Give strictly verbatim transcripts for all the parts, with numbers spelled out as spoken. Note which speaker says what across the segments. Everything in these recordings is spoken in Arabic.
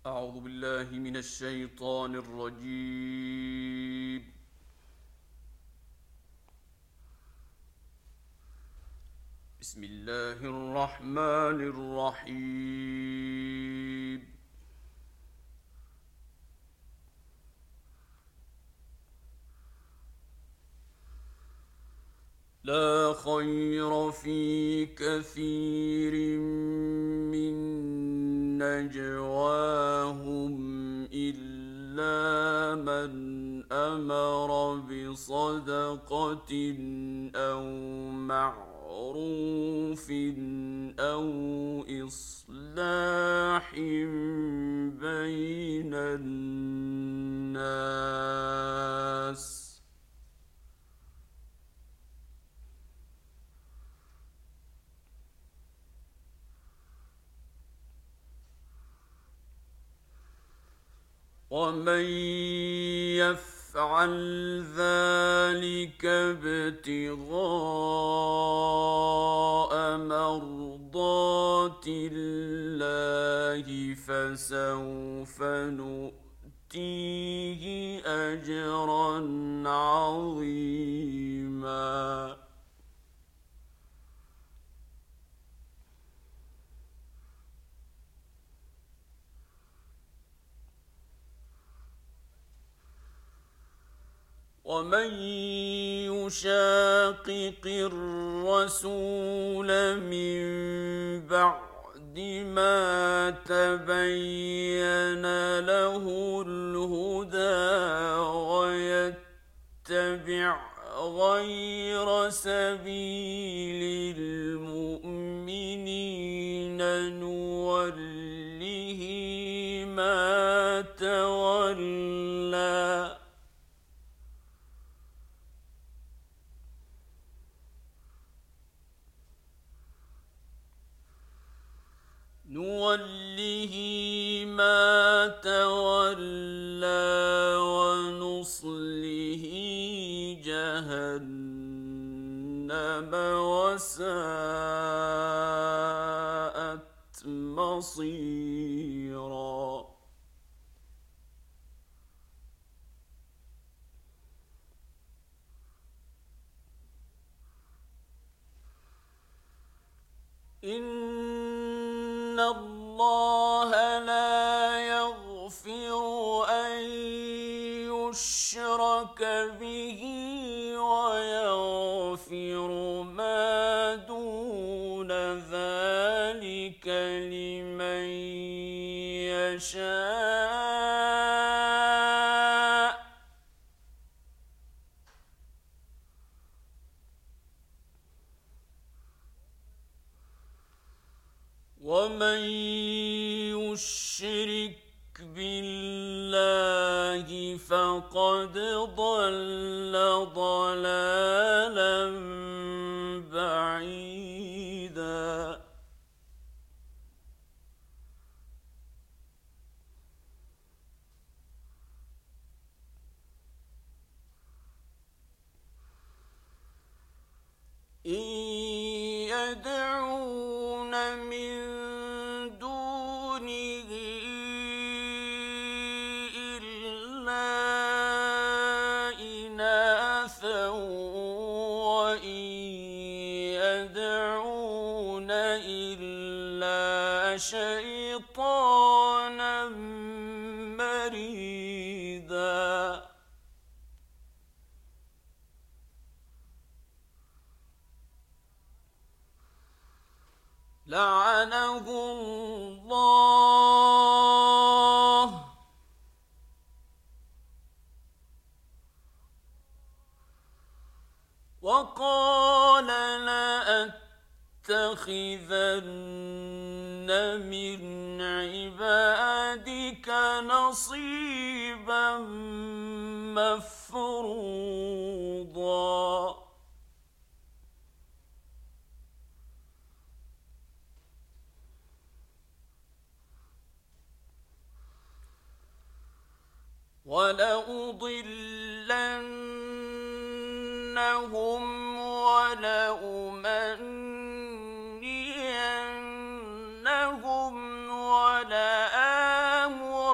Speaker 1: أعوذ بالله من الشيطان الرجيم. بسم الله الرحمن الرحيم. لا خير في كثير من نجواهم إلا من أمر بصدقة أو معروف أو إصلاح بين الناس. ومن يفعل ذلك ابتغاء مرضات الله فسوف نؤتيه أجرا عظيما. ومن يشاقق الرسول من بعد ما تبين له الهدى ويتبع غير سبيل المؤمنين نوله ما تولى نوله ما تولى ونصله جهنم وساءت مصيرا. إن الله لا يغفر أن يشرك به ويغفر ما دون ذلك لمن يشاء. ومن يشرك بالله فقد ضل ضلالا بعيدا. إن يدعون من دونه إلا إناثا وإن يدعون إلا شيطانا مريدا. لعنه الله وقال لأتخذن من عبادك نصيبا مفروضا. ولأضلنهم ولأمنينهم ولآمرنهم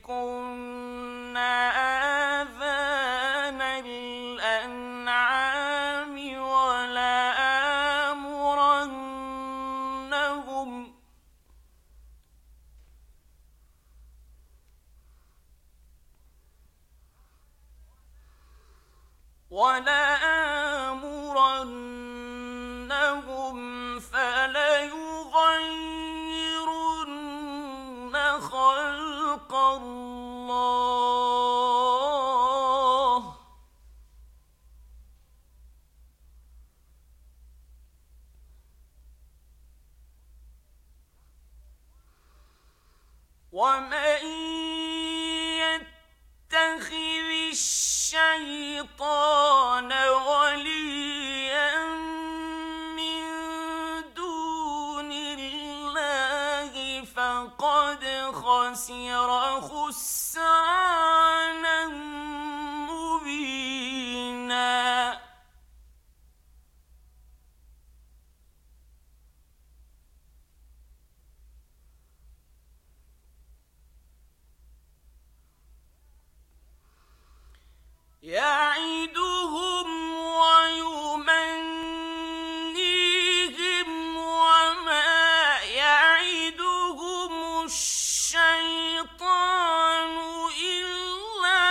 Speaker 1: يُبْتِكُنَّ آذَانَ الْأَنْعَامِ وَلَآمُرَنَّهُمْ وَلَآمُرَنَّهُمْ فَلَيُغَيِّرُنَّ خَلْقَ اللَّهِ وَمَن يَتَّخِذِ الشَّيْطَانَ وَلِيًّا مِّن دُونِ اللَّهِ فَقَدْ خَسِرَ خُسْرَانًا مُّبِينًا. يَعِدُهُمْ وَيُمَنِّيهِمْ وَمَا يَعِدُهُمُ الشَّيْطَانُ إِلَّا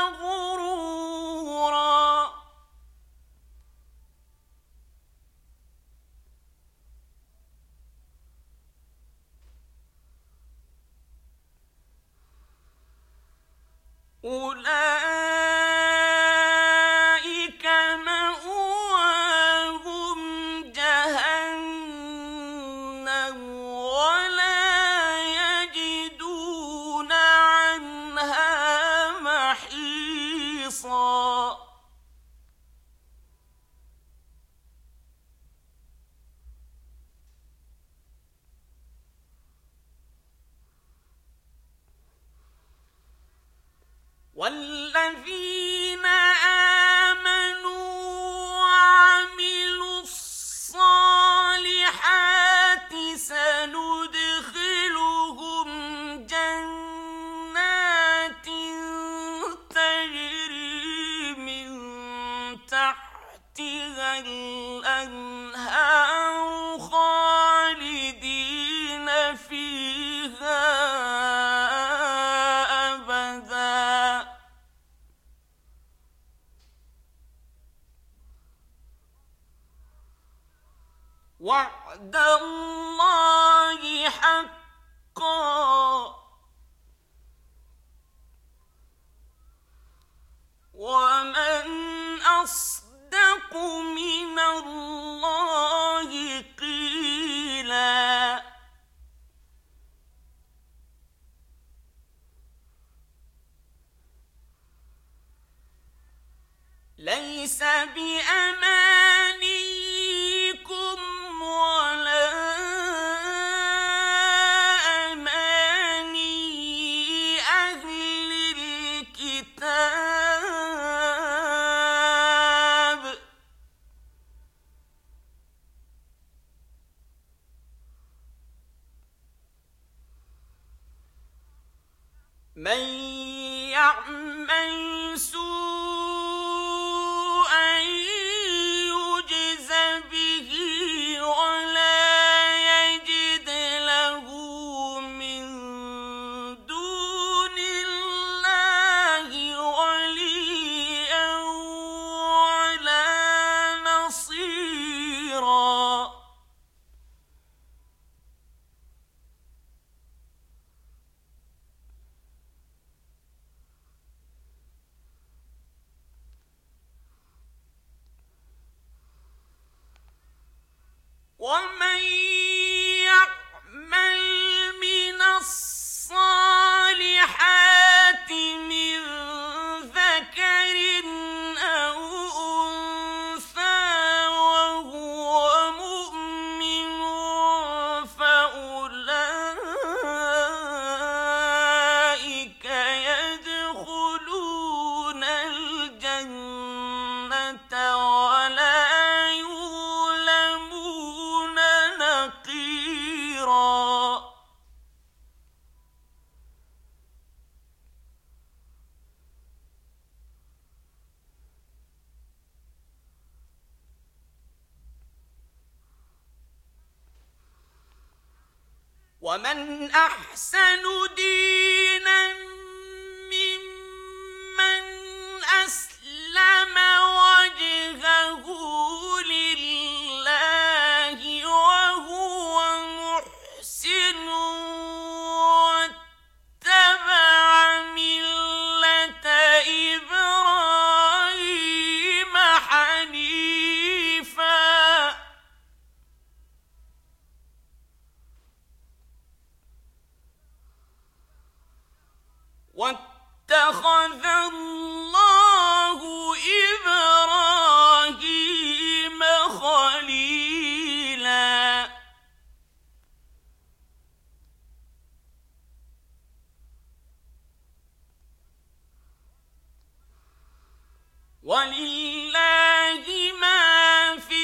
Speaker 1: غُرُورًا. أُولَٰئِكَ مَأْوَاهُمْ جَهَنَّمُ وَلَا يَجِدُونَ عَنْهَا مَحِيصًا. وَالَّذِينَ آمَنُوا وَعَمِلُوا الصَّالِحَاتِ سَنُدْخِلُهُمْ جَنَّاتٍ تَجْرِي مِن تَحْتِهَا الْأَنْهَارُ خَالِدِينَ فِيهَا أَبَدًا. وَعْدَ اللَّهِ حَقًّا ۚ وَمَنْ أَصْدَقُ مِنَ اللَّهِ قِيلًا. لَيْسَ بِأَمَانِيِّكُمْ وَلَا أَمَانِيِّ أَهْلِ الْكِتَابِ ۗ مَن يَعْمَلْ سُوءًا يُجْزَ بِهِ وَلَا يَجِدْ لَهُ مِن دُونِ اللَّهِ وَلِيًّا وَلَا نَصِيرًا. ومن أحسن دينا ممن أسلم وجهه لله وهو محسن واتبع ملة إبراهيم حنيفا واتخذ الله إبراهيم خليلا ولله ما في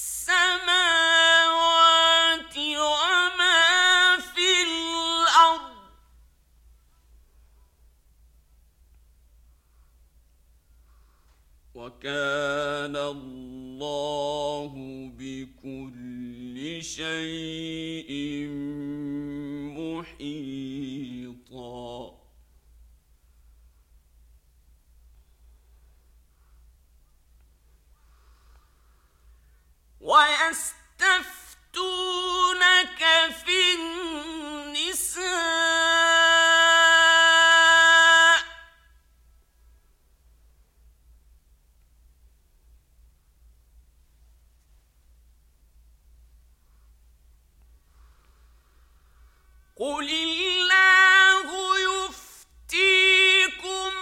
Speaker 1: السماوات وما في الأرض وكان الله بكل شيء محيطا ويستفتونك في النساء قل الله يفتيكم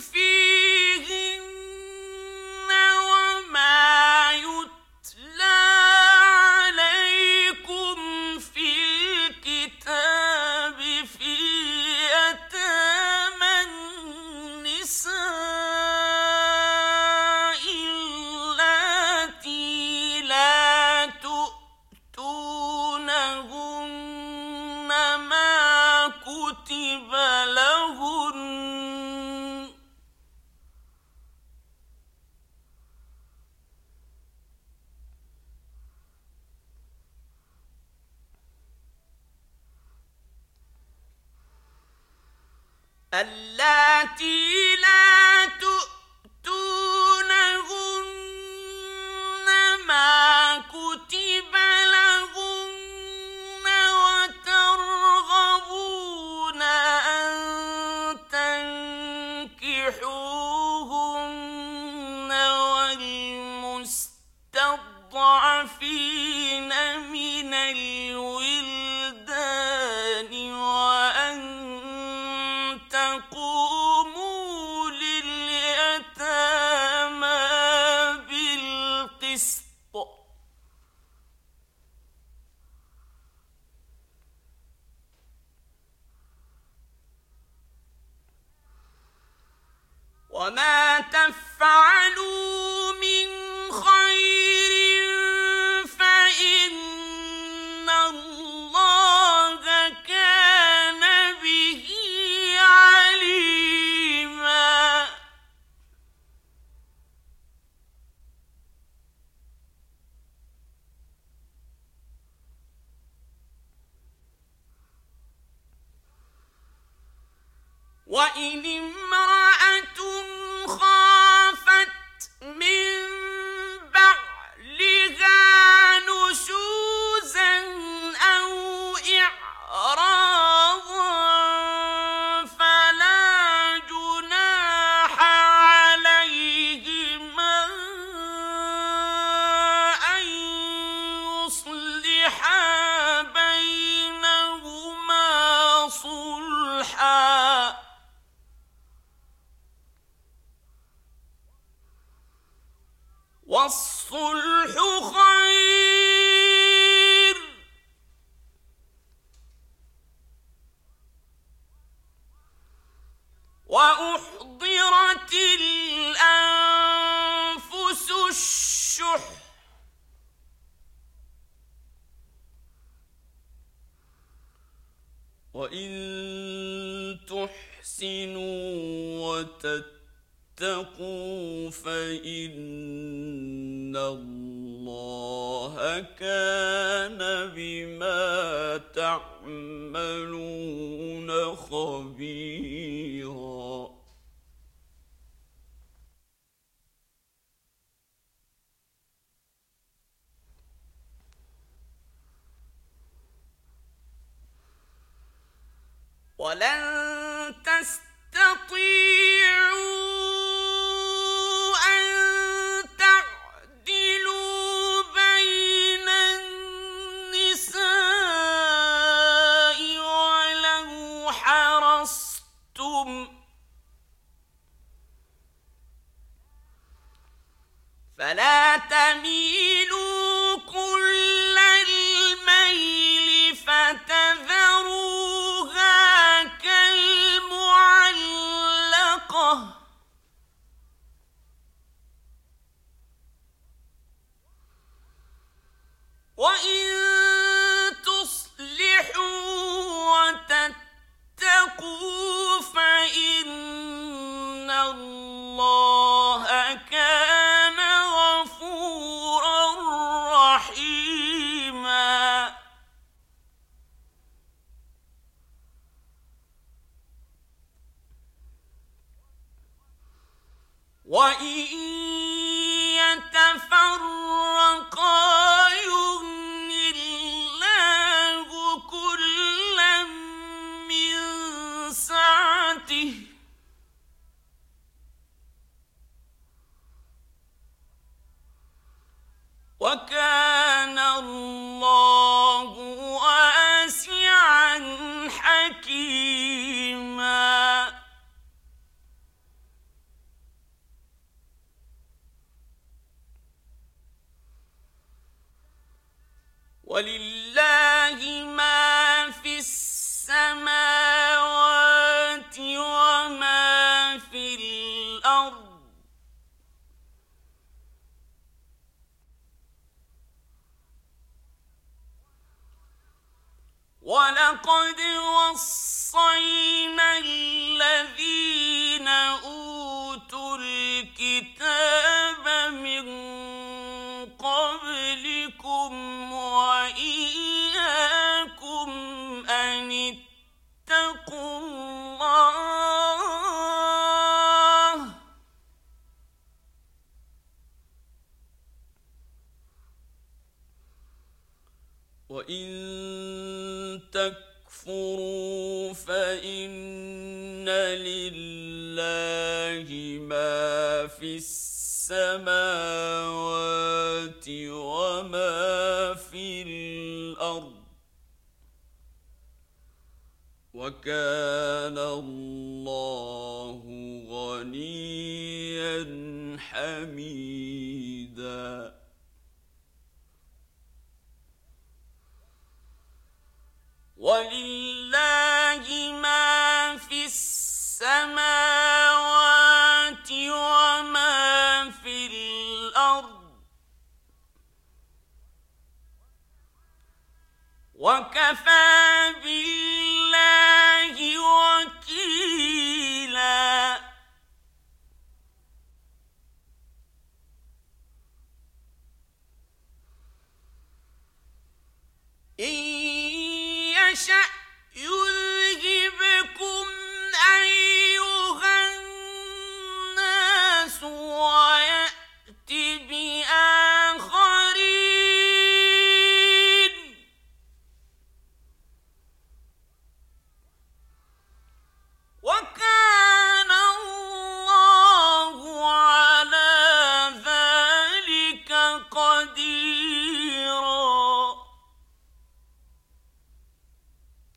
Speaker 1: فيهن وما يتلى عليكم في الكتاب في يتامى النساء اللاتي لا تؤتونهن ما كتب لهن اللاتي لا تؤتونهن ما كتب لهن وترغبون أن تنكحوهن والمستضعفين من الولدان وأن تقوموا لليتامى بالقسط وما تفعلوا من خير فإن الله كان به عليما وإن امرأة خافت من بعلها نشوزا أو إعراضا فلا جناح عليهما أن يصلحا بينهما صلحا والصلح خير وأحضرت الأنفس الشح وإن تحسنوا وتتقوا فإن الله كان بما تعملون خبيرا. ولن تستطيعوا أن تعدلوا بين النساء ولو حرصتم، فلا تميلوا كل الميل فتذروها كالمعلقة. وإن تصلحوا وتتقوا فإن الله كان غفورا رحيما. وإن يتفرقا يغن الله كلا من سعته، وكان الله واسعا حكيما. ولله ما في السماوات وما في الأرض، ولقد وصينا الذين أوتوا الكتاب من قبلكم وإياكم أن اتقوا الله، وإن تكفروا فإن لله ما في السماوات وما في الأرض، وكان الله غنيا حميدا. ولله ما في السماوات وما في الأرض، وكفى بالله وكيلا. إن يشأ يذهبكم أيها الناس ويأت بآخرين، وكان الله على ذلك قديرا.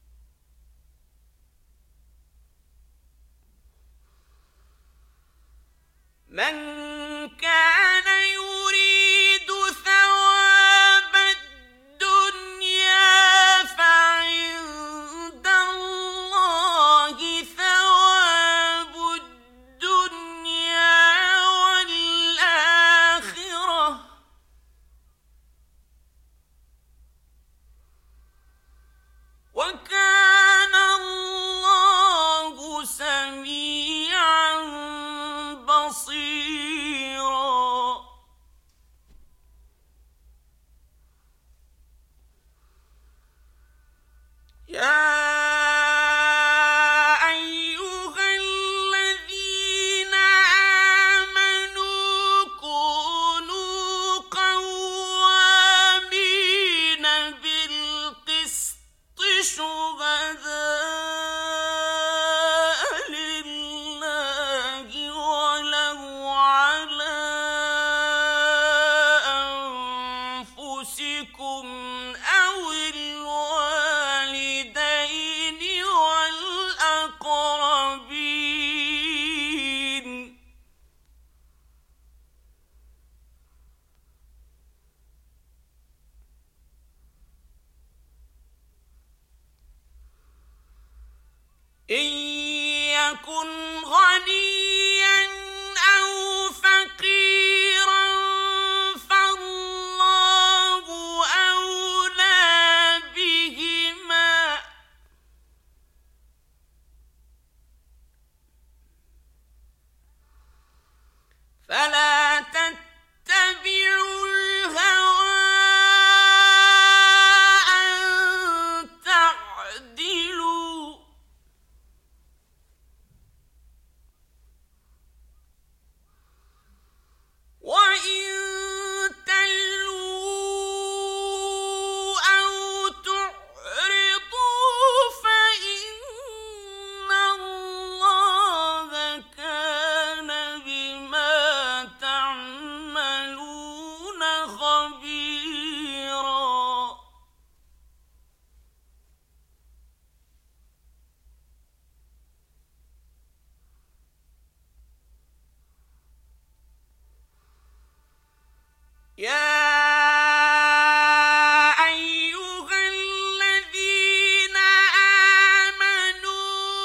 Speaker 1: أنفسكم أو الوالدين والأقربين إن يكن غنيا أو فقيرا فالله أولى بهما فلا تتبعوا الهوى أن تعدلوا وإن تلووا أو تعرضوا فإن الله كان بما تعملون خبيرا يا أيها الذين آمنوا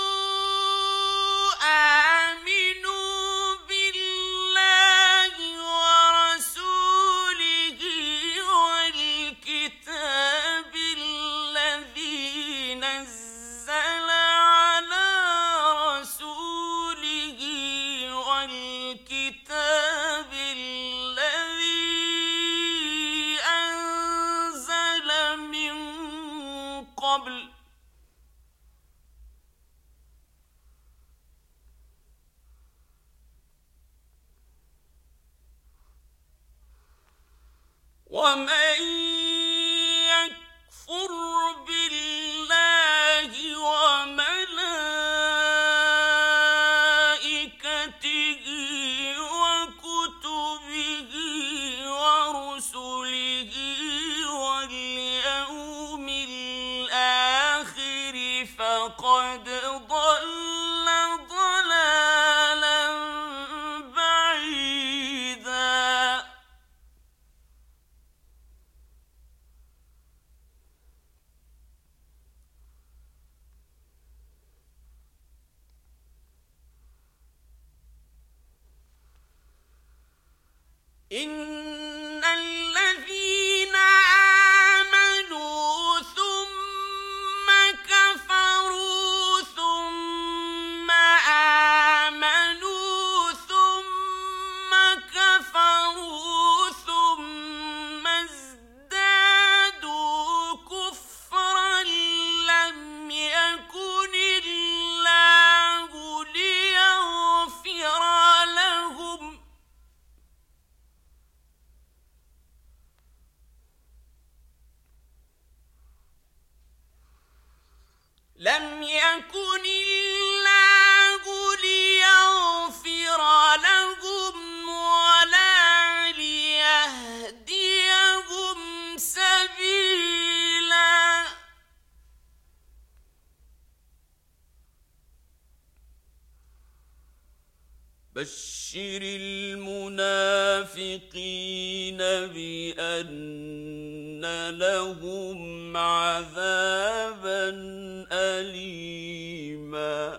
Speaker 1: آمنوا بالله ورسوله والكتاب الذي نزل على رسوله والكتاب الذي أنزل من قبل ومن يكفر بالله وملائكته وكتبه ورسله واليوم الآخر فقد ضل ضلالا بعيدا إن الذين آمنوا ثم كفروا ثم آمنوا ثم كفروا ثم ازدادوا كفرا لم يكن الله ليغفر لهم لم يكن الله ليغفر لهم ولا ليهديهم سبيلا بشر المنافقين بأن لهم عذابا أليما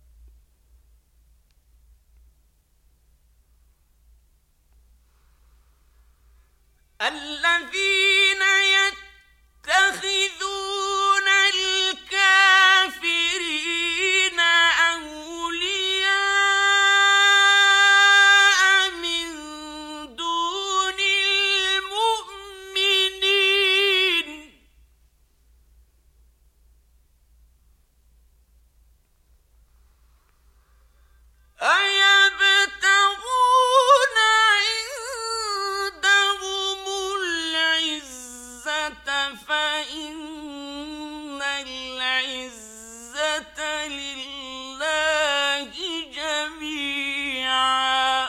Speaker 1: الذين يتخذون الكافرين أولياء من دون المؤمنين أيبتغون عندهم العزة فإن العزة لله جميعا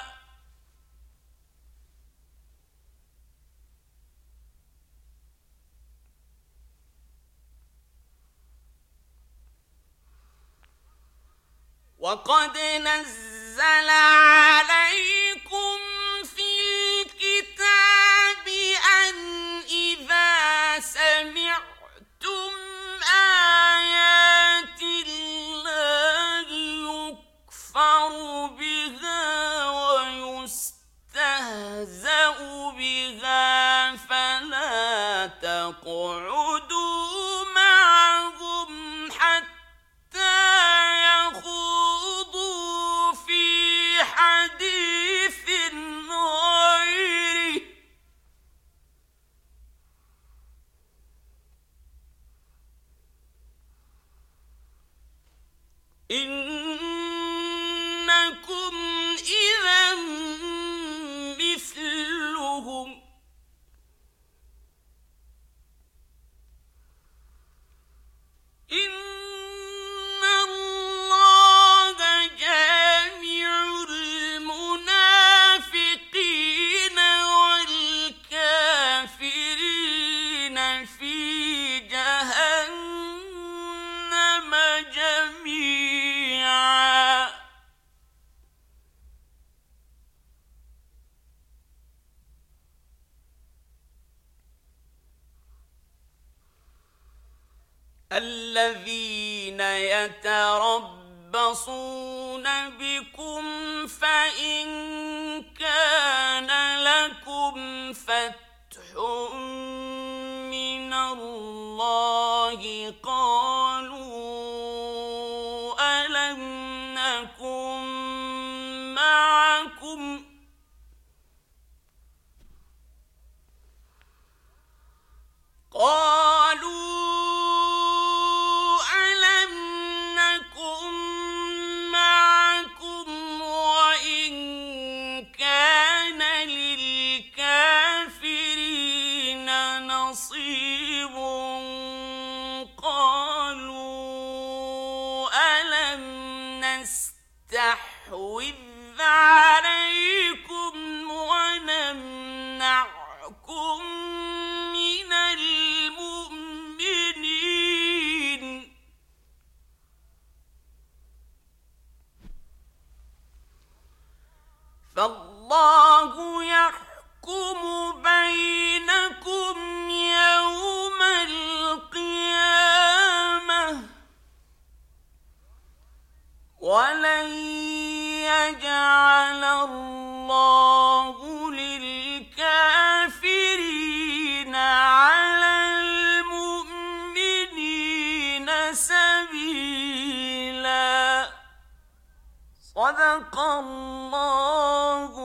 Speaker 1: وقد نزل عليكم في الكتاب أن إذا سمعتم آيات الله يكفر بها ويستهزأ بها فلا تقعدوا معهم حتى يخوضوا في حديث غيره إنكم إذا مثلهم إن الله جامع المنافقين والكافرين في جهنم جميعا الذين يتربصون بكم فإن كان لكم فتح من الله قالوا ألم نكن معكم قالوا نستحوذ عليكم ونمنعكم من المؤمنين فالله يحكم بينكم يوم القيامة ولن يجعل الله للكافرين على المؤمنين سبيلا صدق الله